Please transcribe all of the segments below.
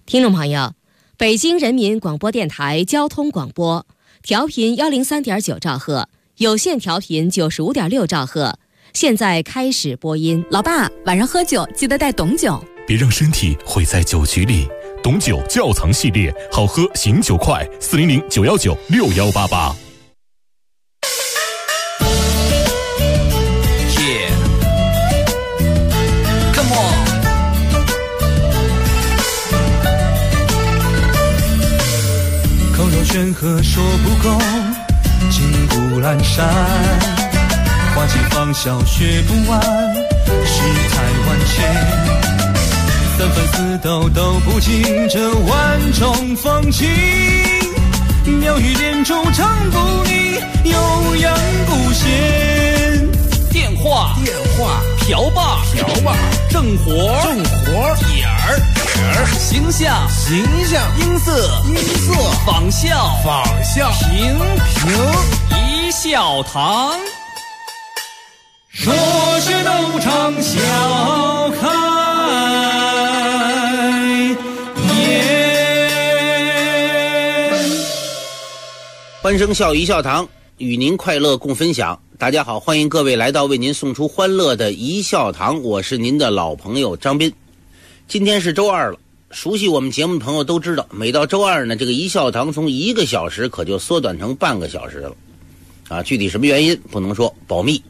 听众朋友，北京人民广播电台交通广播，调频103.9兆赫，有线调频95.6兆赫，现在开始播音。 老爸，晚上喝酒记得带董酒， 别让身体毁在酒局里。董酒窖藏系列，好喝醒酒快，400-919-6188。 口若悬河说不够，金谷阑珊，花期芳笑学不完，世态万千，三分四斗斗不尽这万种风情，妙语连珠唱不腻，悠扬古弦。 电话瓢把正活点儿形象音色仿效平一笑堂， 说是斗场笑开颜。 欢声笑语一笑堂，与您快乐共分享。大家好，欢迎各位来到为您送出欢乐的一笑堂，我是您的老朋友张斌。今天是周二了，熟悉我们节目的朋友都知道，每到周二呢，这个一笑堂从1个小时可就缩短成半个小时了啊！具体什么原因不能说，保密。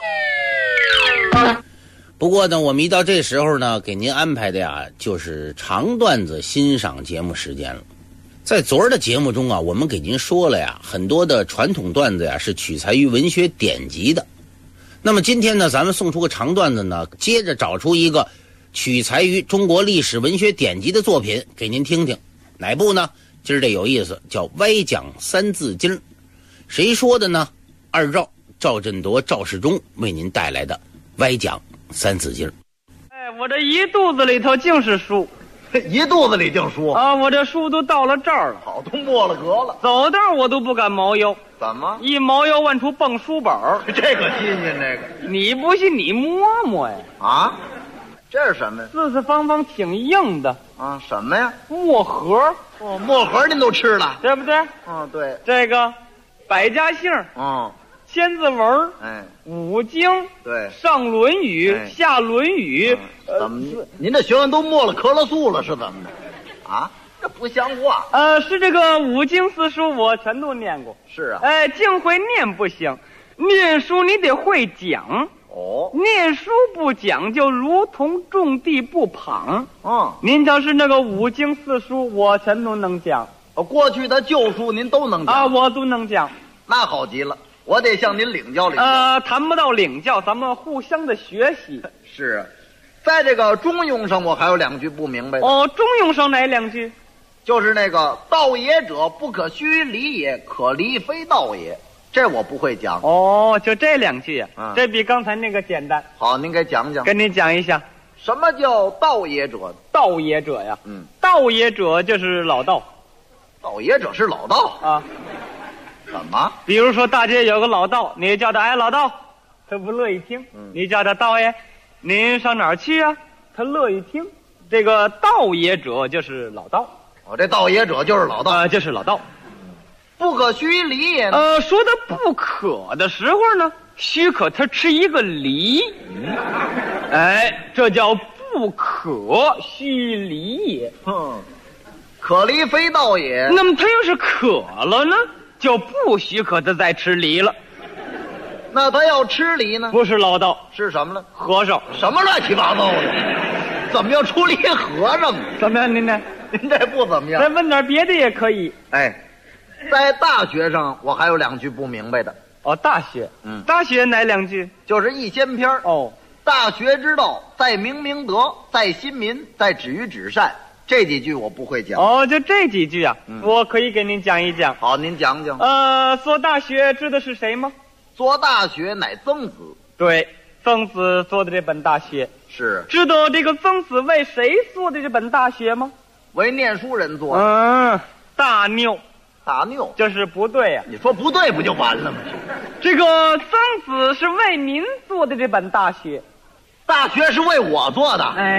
不过呢，我们一到这时候呢，给您安排的呀，就是长段子欣赏节目时间了。在昨儿的节目中啊，我们给您说了呀，很多的传统段子呀是取材于文学典籍的。那么今天呢，咱们送出个长段子呢，接着找出一个取材于中国历史文学典籍的作品给您听听。哪部呢？今儿这有意思，叫歪讲三字经。谁说的呢？二赵赵振铎、赵世忠为您带来的歪讲三字经。 哎，我这一肚子里头尽是书。 一肚子里净书啊！我这书都到了这儿了， 好，都没了格了。 走道我都不敢猫腰。 怎么？ 一猫腰往出蹦书本儿， 这个新鲜，这个你不信你摸摸呀？ 啊，这是什么呀？ 四四方方挺硬的啊，什么呀？ 墨盒。 哦，墨盒您都吃了， 对不对？ 嗯，对。 这个百家姓，千字文，五经， 对， 上论语，下论语， 怎么您这学问都没了咳了素了是怎么的？啊，这不像话。 是这个五经四书我全都念过。 是啊。 净会念不行，念书你得会讲。 哦， 念书不讲就如同种地不旁。您要是那个五经四书我全都能讲。 过去的旧书您都能讲啊，我都能讲。 那好极了。我得向您领教领教。 谈不到领教，咱们互相的学习。 是啊，在这个中庸上，我还有2句不明白的。 中庸上哪2句？ 就是那个道也者，不可虚离也，可离非道也。这我不会讲。 就这2句啊。这比刚才那个简单。 好，您给讲讲。 跟您讲一下， 什么叫道也者？ 道也者呀，道也者就是老道。 道也者是老道啊。 怎么？ 比如说大街有个老道，你叫他老道，他不乐意听。你叫他道爷，您上哪儿去啊？他乐意听。这个道也者就是老道。 这道也者就是老道。 就是老道。 不可虚离也。 说他不可的时候呢，许可他吃一个梨。这叫不可虚离也。 可离非道也。 那么他要是渴了呢？就不许可他再吃梨了。 那他要吃梨呢？ 不是老道， 是什么呢？ 和尚。 什么乱七八糟的？怎么要出梨和尚？ 怎么样？您呢？ 您这不怎么样。 再问点别的也可以。 在大学上我还有2句不明白的。 大学。大学哪2句？ 就是一仙篇。大学之道，在明明德，在亲民，在止于至善。这几句我不会讲。 就这几句啊，我可以给您讲一讲。 好，您讲讲。 做大学知道是谁吗？ 做大学乃曾子。 对，曾子做的这本大学。 是。 知道这个曾子为谁做的这本大学吗？ 为念书人做的。 大拗。 大拗就是不对呀。 你说不对不就完了吗？ 这个曾子是为您做的这本大学。 大学是为我做的。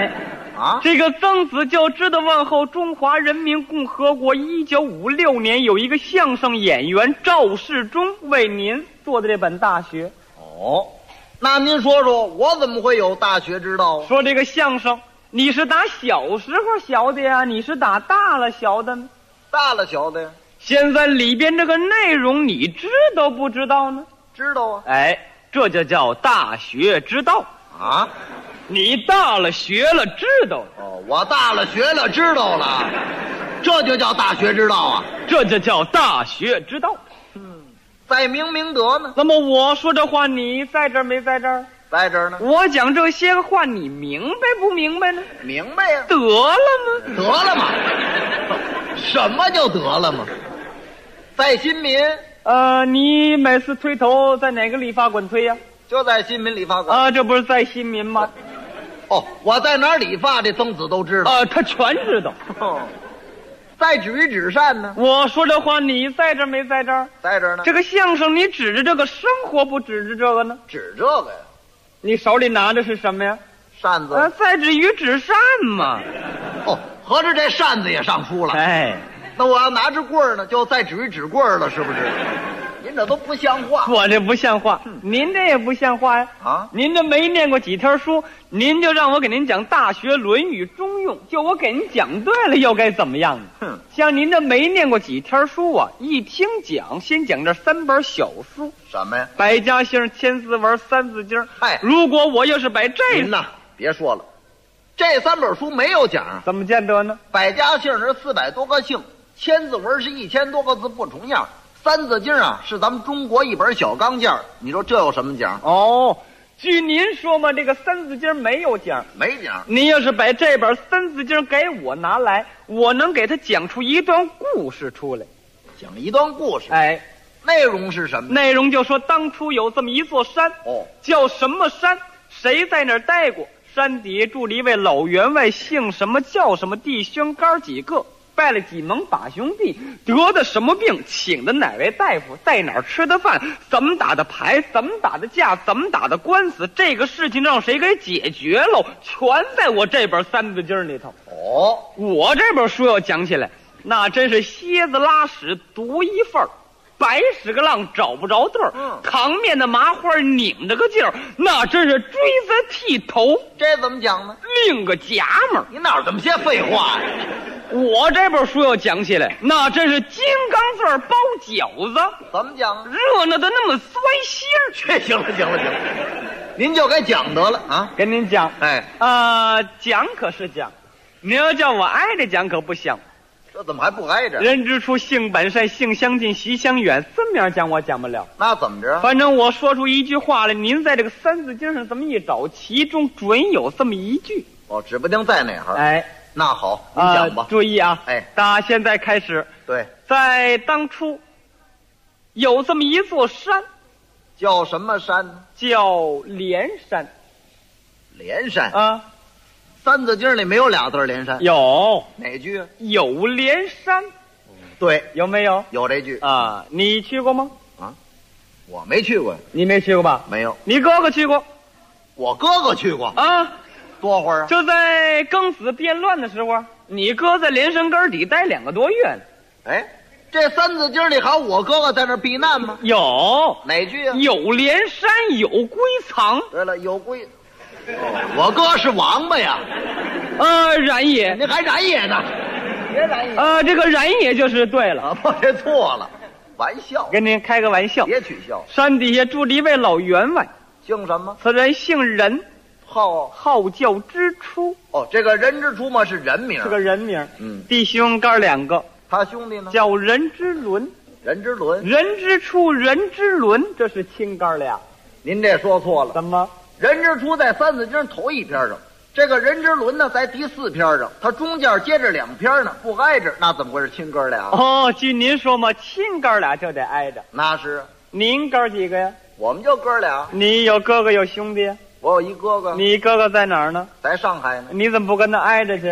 啊， 这个曾子就知道问候中华人民共和国1956年有一个相声演员赵世忠为您做的这本《大学》。 哦，那您说说，我怎么会有大学之道啊？ 说这个相声，你是打小时候学的呀，你是打大了学的呢？ 大了小的呀？ 现在里边这个内容你知道不知道呢？ 知道啊。 哎，这就叫大学之道啊！ 你大了学了知道了。 哦，我大了学了知道了，这就叫大学之道啊！ 这就叫大学之道。 在明明德呢？ 那么我说这话，你在这儿没在这儿？ 在这儿呢。 我讲这些个话，你明白不明白呢？ 明白呀。 得了吗？ 得了吗？什么叫得了吗？在新民。 你每次推头在哪个理发馆推呀？ 就在新民理发馆。 啊，这不是在新民吗？ 哦，我在哪儿理发，这曾子都知道。 他全知道。 在止于止善呢？ 我说这话，你在这儿没在这儿？ 在这儿呢。 这个相声你指着这个生活，不指着这个呢？ 指这个呀。 你手里拿的是什么呀？ 扇子。 在止于止善嘛。 哦，合着这扇子也上书了。 哎， 那我要拿着棍儿呢，就在止于止棍儿了，是不是？您这都不像话。 我这不像话，您这也不像话呀！ 啊， 您这没念过几天书，您就让我给您讲《大学》《论语》《中庸》，就我给您讲对了，又该怎么样呢？ 哼， 像您这没念过几天书啊，一听讲，先讲这3本小书， 什么呀？ 百家姓、千字文、三字经。 嗨， 如果我要是把这您呐，别说了，这3本书没有讲， 怎么见得呢？ 百家姓是400多个姓，千字文是1000多个字不重样。三字经啊，是咱们中国一本小钢件，你说这有什么讲？ 哦，据您说嘛，这个三字经没有讲， 没讲。 您要是把这本三字经给我拿来，我能给他讲出一段故事出来。 讲一段故事。 哎， 内容是什么？ 内容就说当初有这么一座山， 哦， 叫什么山？谁在那儿待过？山底下住了一位老员外，姓什么叫什么，弟兄哥几个。拜了几门把兄弟，得的什么病，请的哪位大夫，在哪儿吃的饭，怎么打的牌，怎么打的架，怎么打的官司，这个事情让谁给解决喽，全在我这本三字经里头。 哦， 我这本书要讲起来，那真是蝎子拉屎独一份儿，白屎个浪找不着对儿，扛面的麻花拧着个劲儿，那真是锥子剃头。 这怎么讲呢？ 另个夹门儿。 你哪有这么些废话呀？ 我这本书要讲起来，那真是金刚钻包饺子， 怎么讲？ 热闹的那么酸心儿。 这行了，行了，行了，您就该讲得了啊！ 跟您讲， 哎， 讲可是讲，您要叫我挨着讲可不行。 这怎么还不挨着？ 人之初，性本善，性相近，习相远。这面讲我讲不了， 那怎么着？ 反正我说出一句话来，您在这个三字经上这么一找，其中准有这么一句。 哦，指不定在哪儿。 哎。 那好，您讲吧。 注意啊！ 哎， 打现在开始。 对， 在当初有这么一座山， 叫什么山呢？ 叫连山。 连山啊， 三字经里没有俩字连山。 有哪句啊？ 有连山。 对， 有没有？ 有这句啊。你去过吗？ 啊，我没去过。 你没去过吧？ 没有。 你哥哥去过。 我哥哥去过啊。 多会儿啊？ 就在庚子变乱的时候，你哥在连山根底待2个多月呢。 哎，这三字经里还有我哥哥在那避难吗？ 有。 哪句啊？ 有连山有归藏。 对了，有归。我哥是王八呀。 然也。 你还然也呢？别然也。 这个然也就是对了。 我这错了，玩笑。 跟您开个玩笑。 别取笑。 山底下住了一位老员外， 姓什么？ 此人姓任。号叫之初。 哦，这个人之初嘛是人名， 是个人名。弟兄哥2个， 他兄弟呢叫人之伦。 人之伦， 人之初，人之伦，这是亲哥俩。 您这说错了。 怎么？ 人之初在三字经头一篇上，这个人之伦呢在第4篇上，他中间接着2篇呢，不挨着，那怎么会是亲哥俩？ 哦，据您说嘛，亲哥俩就得挨着。 那是。 您哥几个呀？ 我们就哥俩。 你有哥哥有兄弟？ 我有一哥哥。 你哥哥在哪儿呢？ 在上海呢。 你怎么不跟他挨着去？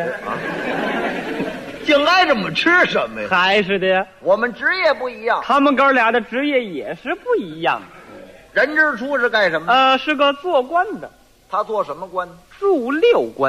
净挨着我们吃什么呀？ 还是的呀。 我们职业不一样。 他们哥俩的职业也是不一样的。人之初是干什么？ 是个做官的。 他做什么官？ 入六官。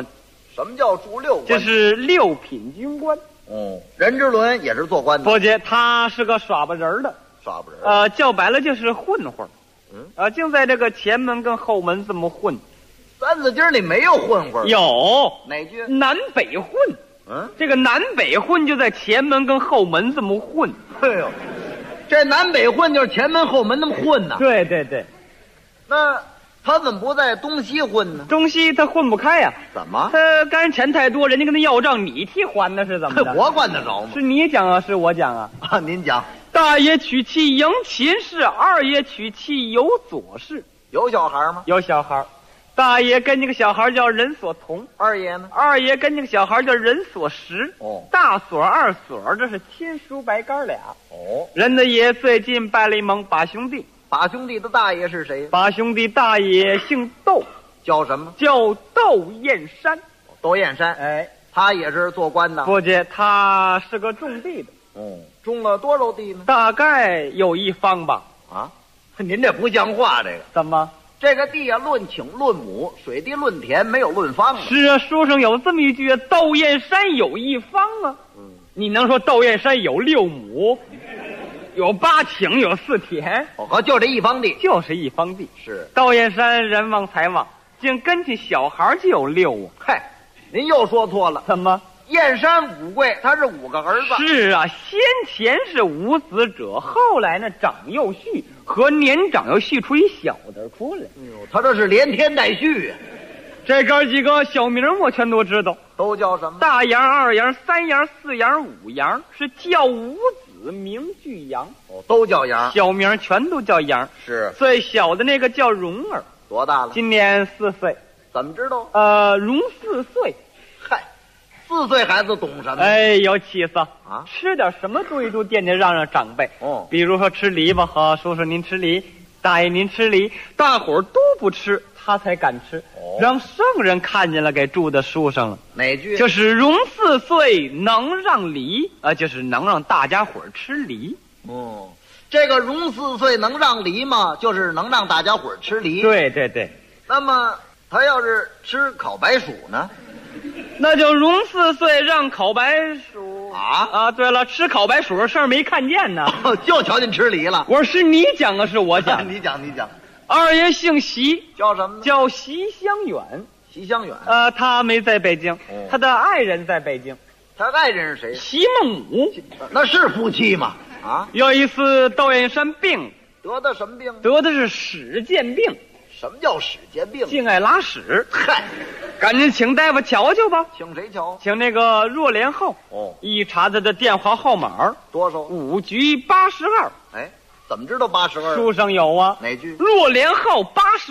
什么叫驻六官？ 这是六品军官。 任之伦也是做官的。 不姐，他是个耍巴人的。 耍不人。 叫白了就是混混。净在这个前门跟后门这么混。 三字经里没有混混。 有哪句？ 南北混。这个南北混就在前门跟后门这么混。 哎呦，这南北混就是前门后门那么混呢。 对对对。 那他怎么不在东西混呢？ 东西他混不开呀。 怎么？ 他干人钱太多，人家跟他要账，你替还的是怎么的？ 我管得着吗？ 是你讲啊，是我讲啊？ 您讲。 大爷娶妻迎秦氏，二爷娶妻有左氏。 有小孩吗？ 有小孩。大爷跟那个小孩叫人所同， 二爷呢？ 二爷跟那个小孩叫人所识。大锁二锁，这是亲叔白干俩。人的爷最近拜了一盟把兄弟。 把兄弟的大爷是谁？ 把兄弟大爷姓窦， 叫什么？ 叫窦燕山。 窦燕山，他也是做官的。 不姐，他是个种地的。 种了多少地呢？ 大概有1方吧。 您这不像话，这个怎么？ 这个地啊，论顷论亩，水地论田，没有论方的。 是啊，书上有这么一句：窦燕山有1方啊。你能说窦燕山有6亩，有8顷，有4田？ 就这1方地， 就是1方地。 是窦燕山人旺财旺，竟跟起小孩就有6啊。 嗨，您又说错了。 怎么？ 燕山5贵，他是5个儿子。 是啊，先前是5子者，后来呢长幼序，和年长又续出一小的出来。 他这是连天带续啊。 这哥几个小名我全都知道， 都叫什么？ 大杨、二杨、3杨、4杨、5杨，是叫5子名俱杨。 都叫杨， 小名全都叫杨。 是最小的那个叫荣儿， 多大了？ 今年4岁。 怎么知道？ 荣4岁。 嗨，4岁孩子懂什么？ 有气色啊！吃点什么东西都惦记让长辈。比如说吃梨吧，叔叔您吃梨，大爷您吃梨，大伙儿都不吃，他才敢吃。让圣人看见了，给注在书上了。 哪句？ 就是荣4岁能让梨就是能让大家伙儿吃梨。 这个荣4岁能让梨嘛，就是能让大家伙儿吃梨。 对对对。 那么他要是吃烤白薯呢？ 那就荣4岁让烤白薯对了，吃烤白薯的事儿没看见呢。 就瞧见吃梨了。 我说是你讲啊，是我讲？ 你讲。 二爷姓席， 叫什么呢？ 叫席香远。 席香远。 他没在北京，他的爱人在北京。 他爱人是谁？ 席孟母。 那是夫妻吗？ 有一次窦燕山病， 得的什么病？ 得的是屎涧病。 什么叫屎涧病？ 净爱拉屎。 嗨， 赶紧请大夫瞧瞧吧。 请谁瞧？请那个若莲后。一查他的电话号码， 多少 ？5局82。 怎么知道82？ 书上有啊。 哪句？ 若莲后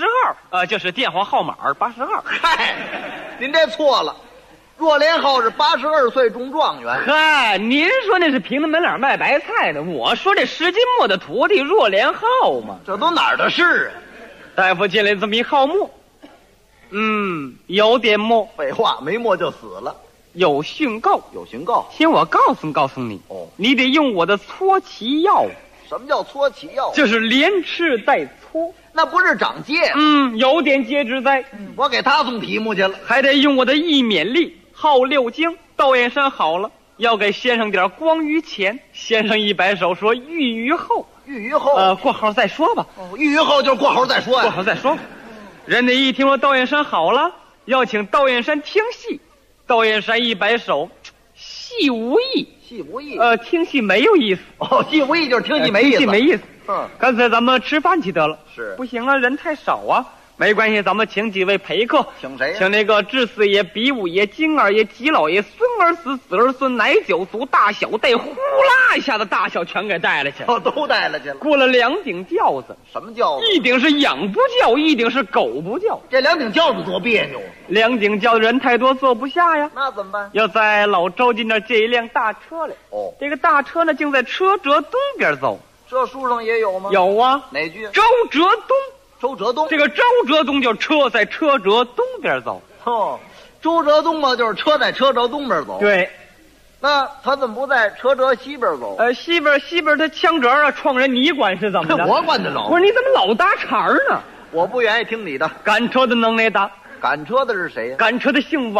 82，就是电话号码82。 嗨，您这错了。若莲后是82岁中状元。 嗨，您说那是平门脸卖白菜的，我说这10斤墨的徒弟若莲后嘛。 这都哪儿的事啊？ 大夫进来这么一号墨，有点墨。 废话，没墨就死了。 有训告， 有训告。 听我告诉你，你得用我的搓脐药。 什么叫搓脐药？ 就是连吃带搓。 那不是长疖？ 有点疖之灾。 我给他送题目去了。 还得用我的益免力，号6经。窦燕山好了，要给先生点光于前。先生一摆手说：“欲于后。” 欲于后。 过后再说吧。 欲于后就是过后再说呀。 过后再说。人家一听说窦燕山好了，要请窦燕山听戏。窦燕山一摆手，戏无益。 戏无益。 听戏没有意思。 戏无益就是听戏没意思。 听戏没意思。干脆咱们吃饭去得了。 是。 不行啊，人太少啊。没关系，咱们请几位陪客。 请谁呀？ 请那个智四爷、比五爷、金二爷、吉老爷、孙儿子、子儿孙、奶酒族、大小带，呼啦一下子大小全给带了去。 都带了去了。 过了2顶轿子。 什么轿子？ 一顶是养不叫，一顶是狗不叫。 这2顶轿子多别扭啊 ！2顶轿子人太多坐不下呀。 那怎么办？ 要在老周家那儿借一辆大车来。这个大车呢，竟在车辙东边走。 这书上也有吗？ 有啊。 哪句？ 周辙东。 周辙东。 这个周辙东就是车在车辙东边走。 周辙东嘛，就是车在车辙东边走。 对。 那他怎么不在车辙西边走？ 西边他枪辙撞人，你管是怎么的？ 我管得着。 不是你怎么老搭茬呢？ 我不愿意听你的。 赶车的能耐大。 赶车的是谁呀？ 赶车的姓王。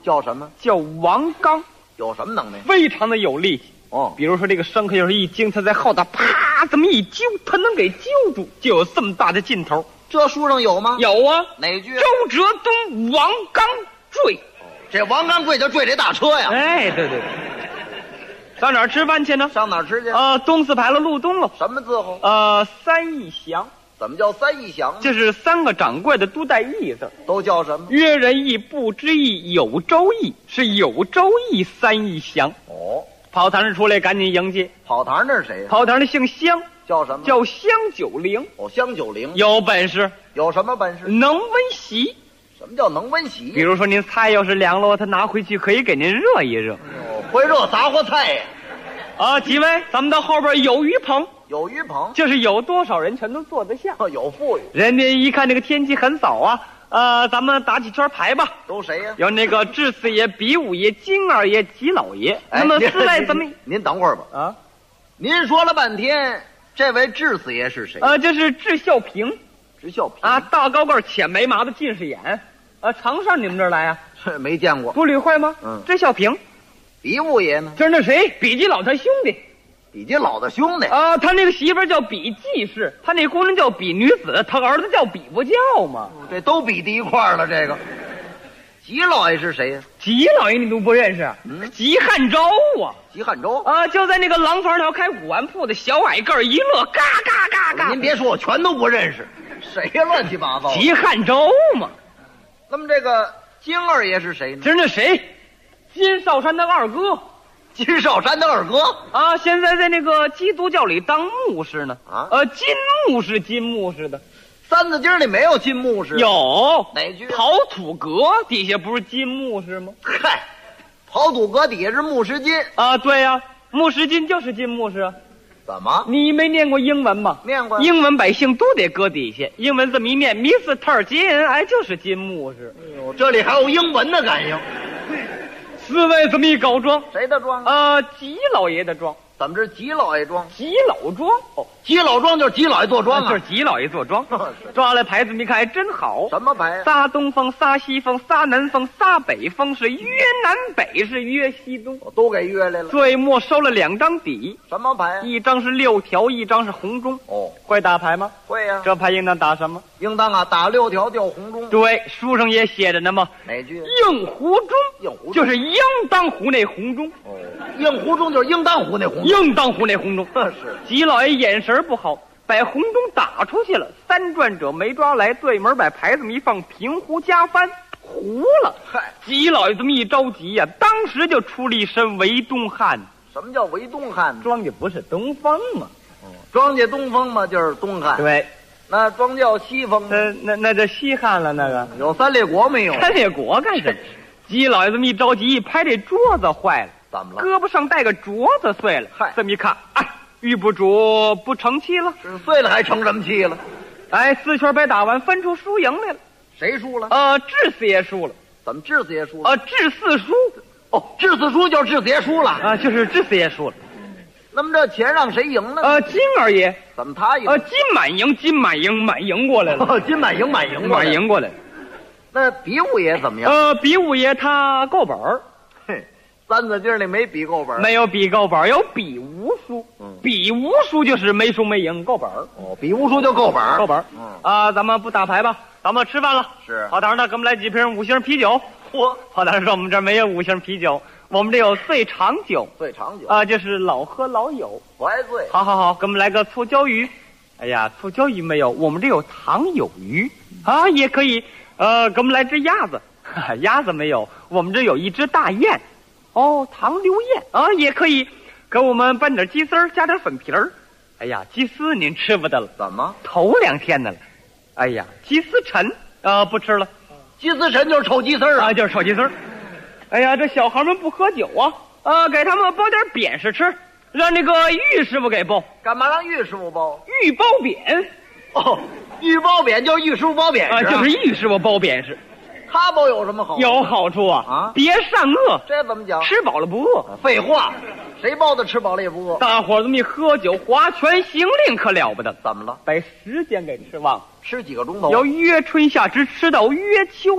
叫什么？ 叫王刚， 有什么能耐？ 非常的有力气。 哦， 比如说这个牲口要是一惊，他在后头啪这么一揪，他能给揪住，就有这么大的劲头。 这书上有吗？ 有啊， 哪句？ 周哲东王刚坠。 这王刚跪就坠这大车呀！ 哎，对对对。上哪儿吃饭去呢？ 上哪儿吃去？ 东四牌楼路东了。 什么字号？ 三义祥。 怎么叫三义祥？ 这是3个掌柜的都带义字， 都叫什么？ 约人义、不知义、有周义，是有周义三义祥。 哦， 跑堂上出来赶紧迎接。 跑堂那是谁呀？ 跑堂的姓香， 叫什么？ 叫香九龄。 哦，香九龄。 有本事， 有什么本事？ 能温席。 什么叫能温席？ 比如说您菜要是凉了，他拿回去可以给您热一热。 哦，会热杂货菜呀。 几位，咱们到后边有鱼棚。 有鱼棚， 就是有多少人全都坐得下。 有富裕。 人家一看这个天气很早啊，咱们打几圈牌吧。 都谁呀？ 有那个智四爷、比五爷、金二爷、吉老爷。那么四位怎么？ 您等会儿吧。啊，您说了半天，这位智四爷是谁？ 这是智孝平。 智孝平啊，大高个浅眉麻的近视眼。常上你们这儿来啊？ 没见过。 不理会吗？智孝平。 比五爷呢？ 就是那谁，比基老他兄弟。 比基老的兄弟他那个媳妇叫比季氏，他那姑娘叫比女子，他儿子叫比不叫嘛。 这都比在一块儿了。这个吉老爷是谁呀？ 吉老爷你都不认识？吉汉周啊。 吉汉周就在那个廊坊条开古玩铺的小矮个儿一乐，嘎嘎嘎嘎。 您别说，我全都不认识，谁呀？乱七八糟。 吉汉周嘛。 那么这个金二爷是谁呢？ 这是那谁？金少山的二哥。 金少山的二哥现在在那个基督教里当牧师呢。金牧师，金牧师的。 三字经里没有金牧师？ 有。 哪句？ 刨土阁底下不是金牧师吗？ 嗨，刨土阁底下是牧师金对呀，牧师金就是金牧师啊。 怎么？ 你没念过英文吗？ 念过。 英文百姓都得搁底下，英文这么一念 Mr. 金，就是金牧师。 哎呦，这里还有英文的感应。 四位这么一搞庄， 谁的庄吉老爷的庄。 怎么是吉老爷庄？ 吉老庄吉老庄就是吉老爷坐庄就是吉老爷坐庄。抓来牌子你看还真好。 什么牌？ 仨东风，仨西风，仨南风，仨北风，是约南北，是约西东。 都给约来了。 最末收了2张底。 什么牌？ 一张是6条，一张是红中。会打牌吗？ 会呀。 这牌应当打什么？ 应当打6条掉红中。 对，书上也写着呢嘛。 哪句？ 应湖中。应湖中就是应当湖那红中。 应湖中就是应当湖那红中。 应当湖那红中。 是。 吉老爷眼神不好，把红中打出去了，3转者没抓来，对门把牌子一放，平湖加翻，糊了。 嗨， 吉老爷这么一着急呀，当时就出了一身围东汉。 什么叫围东汉？ 庄家不是东方吗？ 庄家东风嘛，就是东汉。 对。 那庄叫西风。 那就西汉了。那个有3列国没有 ？3列国干什么？吉老爷这么一着急，一拍这桌子坏了。 怎么了？ 胳膊上带个镯子碎了。 嗨， 这么一看，玉不琢不成器了。 是碎了还成什么器了 ？4圈白打完，分出输赢来了。 谁输了？ 智四爷输了。 怎么智四爷输了？ 智四输。 智四输就是智四爷输了就是智四爷输了。 那么这钱让谁赢了？ 金二爷。 怎么他赢？ 金满赢，金满赢，满赢过来了。 金满赢，满赢过来了。 那比五爷怎么样？ 比五爷他够本儿。 嘿，三字经里没比够本儿。 没有比够本儿，有比无输。比无输就是没输没赢，够本儿。 比无输就够本儿。 够本儿。咱们不打牌吧，咱们吃饭了。 是。 跑堂的给我们来几瓶5星啤酒。跑堂说我们这儿没有5星啤酒，我们这有最长酒。 最长酒就是老喝老有， 不爱醉。 好，给我们来个醋椒鱼。哎呀，醋椒鱼没有，我们这有糖有鱼也可以。给我们来只鸭子。鸭子没有，我们这有一只大雁。糖溜雁也可以。给我们拌点鸡丝儿，加点粉皮儿。哎呀，鸡丝您吃不得了。 怎么？ 头2天的了。哎呀，鸡丝陈不吃了。 鸡丝陈就是臭鸡丝儿就是臭鸡丝儿。哎呀，这小孩们不喝酒给他们包点扁食吃，让那个玉师傅给包。 干嘛让玉师傅包？ 玉包扁。 玉包扁就是玉师傅包扁食就是玉师傅包扁食。 他包有什么好处？ 有好处别善恶。 这怎么讲？ 吃饱了不饿。 废话，谁包的吃饱了也不饿？ 大伙儿这么一喝酒，划拳行令可了不得。 怎么了？ 把时间给吃忘了。 吃几个钟头？ 要约春夏之吃到约秋冬。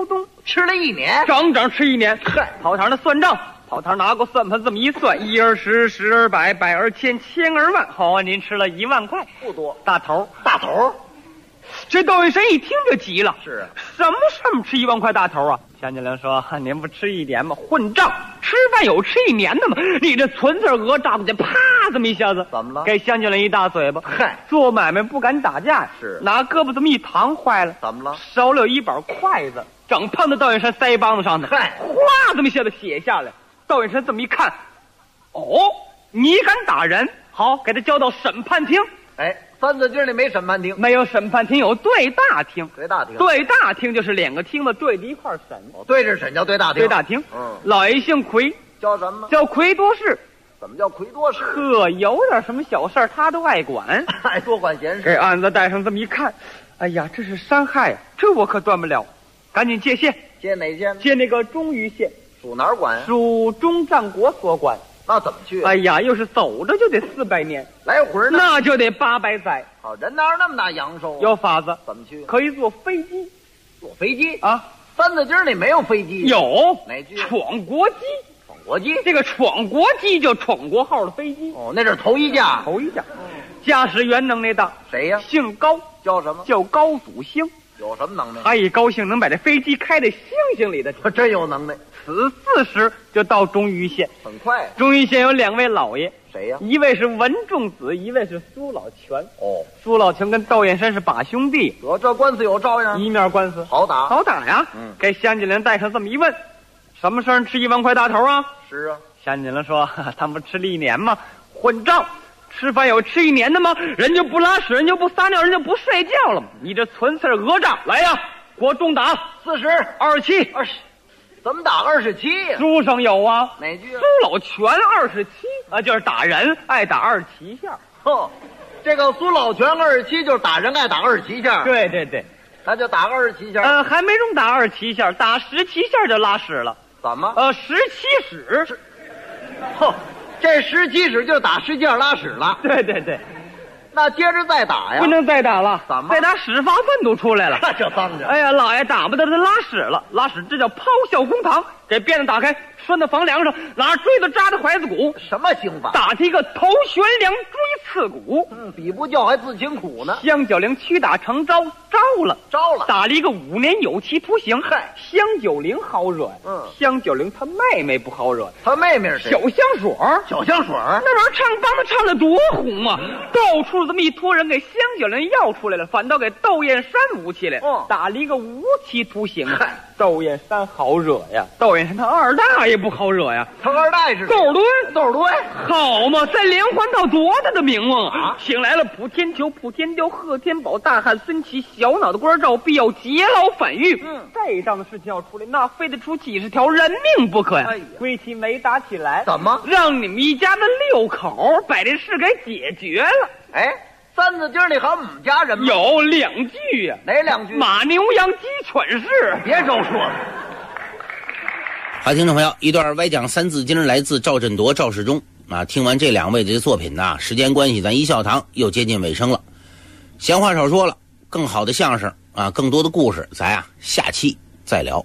吃了1年， 整整吃1年。 嗨， 跑堂的算账，跑堂拿个算盘这么一算，1而10，10而100，100而1000，1000而万。好啊，您吃了1万块， 不多。 大头。 这窦云山一听就急了， 是啊， 什么事么吃1万块大头啊？乡亲们说，您不吃1年吗？混账！吃饭有吃1年的吗？你这存字讹诈过去，啪，这么一下子， 怎么了？ 给乡亲们一大嘴巴。 嗨， 做买卖不敢打架， 是拿胳膊这么一扛，坏了。 怎么了？ 手里有一把筷子，整碰到窦云山腮帮子上的， 嗨， 哗，这么一下子血下来。窦云山这么一看，哦，你敢打人？好，给他交到审判厅。 哎，三字经里没审判庭， 没有审判庭，有对大厅。 对大厅， 对大厅就是2个厅子对着一块审。 对着审叫对大厅。 对大厅，老爷姓奎， 叫什么？ 叫奎多士。 怎么叫奎多士？ 呵，有点什么小事他都爱管， 爱多管闲事。 给案子带上这么一看，哎呀，这是伤害啊，这我可断不了，赶紧接线。 接哪县？ 接那个中牟县。 属哪儿管？ 属中战国所管。 那怎么去？ 哎呀，要是走着就得400年， 来回呢？ 那就得800载。 好，人哪有那么大阳寿？ 有法子， 怎么去？ 可以坐飞机。 坐飞机啊？ 三字经里没有飞机。 有哪句？ 闯国机。 闯国机。 这个闯国机就闯国号的飞机。 哦，那是头一架。 头一架。驾驶员能耐大。 谁呀？ 姓高。 叫什么？ 叫高祖兴。 有什么能耐？ 他一高兴能把这飞机开到星星里的去。 真有能耐。 此4时就到中牟县， 很快。 中牟县有2位老爷， 谁呀？ 一位是文仲子，一位是苏老全。 哦， 苏老全跟窦燕山是把兄弟， 这官司有照样， 一面官司好打， 好打呀。给乡亲们带上这么一问，什么事儿吃1万块大头啊？ 是啊。 乡亲们说，他们吃了1年吗？混账！吃饭有吃1年的吗？人就不拉屎，人就不撒尿，人就不睡觉了吗？你这存次讹诈！来呀，给我重打 40、 27、 20。怎么打27呀？ 书上有啊。 哪句？ 苏老全27啊，就是打人爱打27下。 哼，这个苏老全27就是打人爱打27下。 对对对， 他就打个27下。 还没中打27下，打17下就拉屎了。 怎么 ？17屎。 哼，这17屎就打17下拉屎了。 对对对。 那接着再打呀？ 不能再打了。 怎么？ 再打屎发粪都出来了。 那就脏着。 哎呀，老爷打不得他拉屎了，拉屎这叫咆哮公堂。给辫子打开，拴到房梁上，拿锥子扎他怀子骨。 什么刑法？ 打他一个头悬梁锥刺股。 比不叫还自请苦呢。 香九龄屈打成招，招了。打了一个5年有期徒刑。 嗨， 香九龄好惹。香九龄他妹妹不好惹。 他妹妹是谁？ 小香水。 小香水那玩意儿唱帮他唱的多红啊！到处这么一托人给香九龄要出来了，反倒给窦燕山捂起来。打了一个无期徒刑。 嗨， 窦燕山好惹呀。窦燕山他二大爷不好惹呀。 他二大爷是窦尔敦。 窦尔敦好嘛，在连环套多大的名望啊！请来了普天裘、普天雕、贺天宝、大汉孙琦、小脑袋官赵，必要劫牢反狱。这档子事情要出来，那非得出几十条人命不可呀！归期没打起来， 怎么让你们一家的6口把这事给解决了？ 哎，三字经里还有我们家人吗？ 有2句呀。 哪2句？ 马牛羊鸡犬豕。 别招说了。 好，听众朋友，一段歪讲三字经来自赵振铎、赵世忠啊。听完这2位的作品呢，时间关系，咱一笑堂又接近尾声了。闲话少说了，更好的相声啊，更多的故事，咱下期再聊。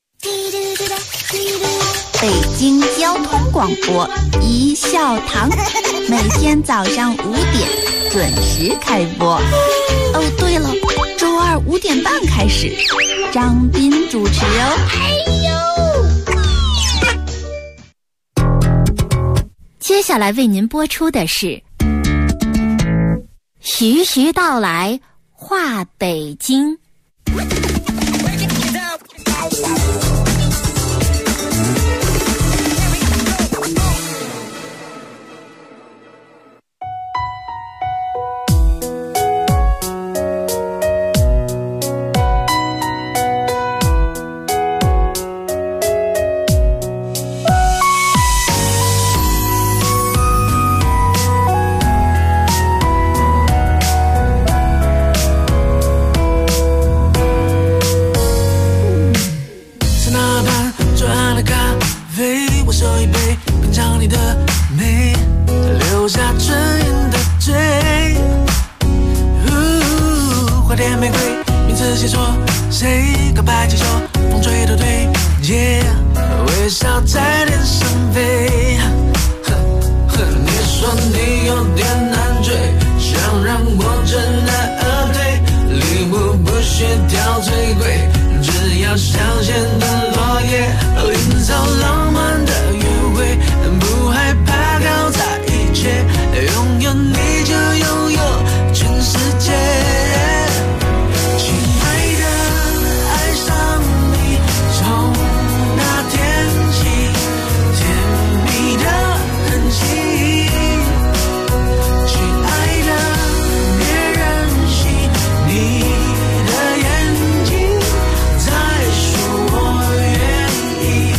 北京交通广播一笑堂，每天早上5点准时开播。哦，对了，周2 5点半开始，张斌主持哦。接下来为您播出的是徐徐道来话北京。 要香榭的落叶，营造浪漫的约会，不害怕搞砸一切，拥有你就拥有全世界。亲爱的，爱上你，从那天起，甜蜜的痕迹。亲爱的，别任性，你的眼睛在说我愿意。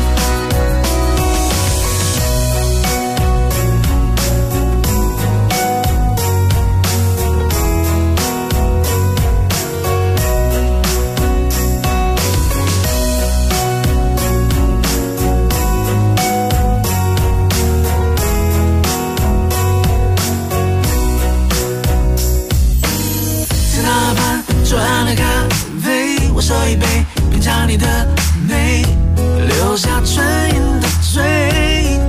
在那盘左岸的咖啡，我手一杯，品尝你的美，留下唇印的嘴。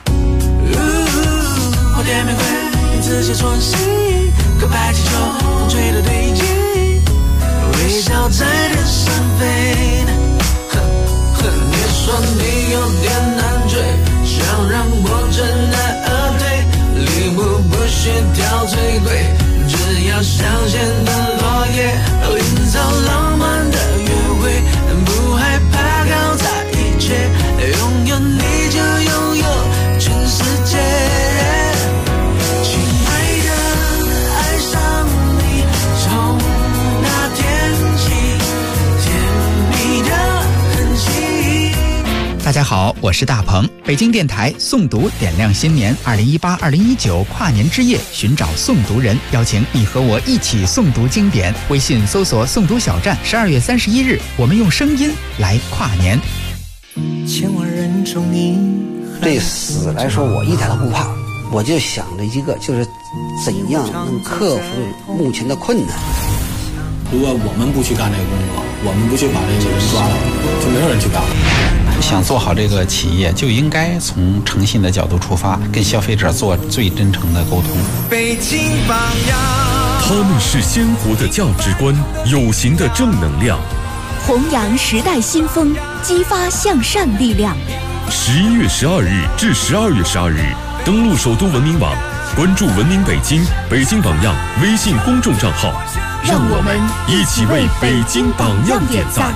花店玫瑰，名字写错谁？可白气球，风吹的对劲，微笑在天上飞。你说你有点难追，想让我真爱而退，礼物不需挑最贵，只要香榭的落叶，营造浪漫的约会，不害怕搞砸一切，拥有你就拥有全世界。亲爱的，爱上你，从那天起，甜蜜的痕迹。 大家好，我是大鹏。北京电台诵读点亮新年2018-2019跨年之夜，寻找诵读人，邀请你和我一起诵读经典。微信搜索诵读小站，12月31日，我们用声音来跨年。 千万人中你对死来说，我一点都不怕，我就想着一个，就是怎样能克服目前的困难。 如果我们不去干这个工作，我们不去把这个人抓了，就没有人去干了。 想做好这个企业，就应该从诚信的角度出发，跟消费者做最真诚的沟通。 北京榜样， 他们是鲜活的价值观，有形的正能量， 弘扬时代新风，激发向善力量。 11月12日至12月12日，登录首都文明网，关注文明北京、北京榜样微信公众账号，让我们一起为北京榜样点赞。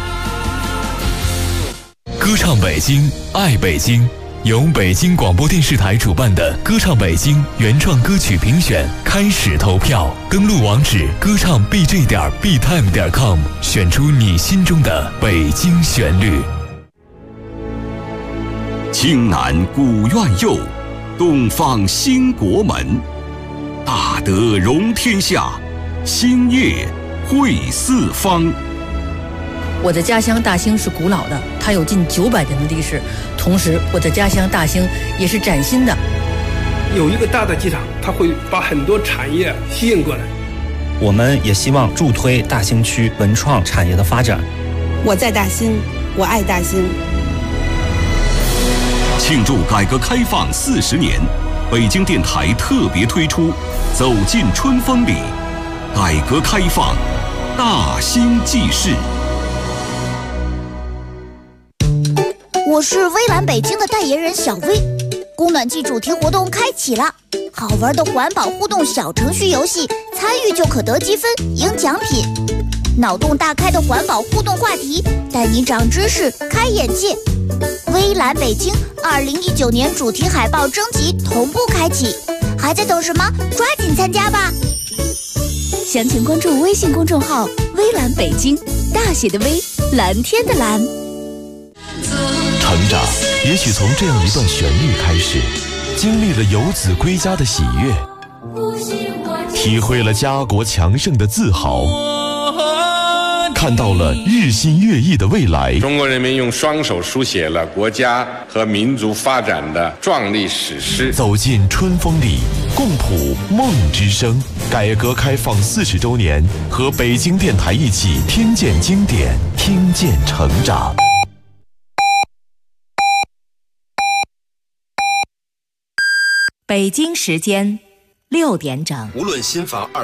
歌唱北京，爱北京，由北京广播电视台主办的歌唱北京原创歌曲评选开始投票，登录网址歌唱 bj.btime.com， 选出你心中的北京旋律。 青南古院右，东方兴国门，大德容天下，兴业惠四方。 我的家乡大兴是古老的，它有近900年的历史。同时，我的家乡大兴也是崭新的。 有一个大的机场，它会把很多产业吸引过来。 我们也希望助推大兴区文创产业的发展。 我在大兴，我爱大兴。 庆祝改革开放40年，北京电台特别推出《走进春风里》，改革开放大兴记事。 我是微蓝北京的代言人小薇，供暖季主题活动开启了，好玩的环保互动小程序游戏，参与就可得积分赢奖品。脑洞大开的环保互动话题，带你长知识开眼界。微蓝北京2019年主题海报征集同步开启，还在等什么？抓紧参加吧！ 详情关注微信公众号微蓝北京，大写的微，蓝天的蓝。 成长也许从这样一段旋律开始，经历了游子归家的喜悦，体会了家国强盛的自豪，看到了日新月异的未来。 中国人民用双手书写了国家和民族发展的壮丽史诗。 走进春风里，共谱梦之声。改革开放40周年，和北京电台一起听见经典，听见成长。 北京时间6点整。 无论新房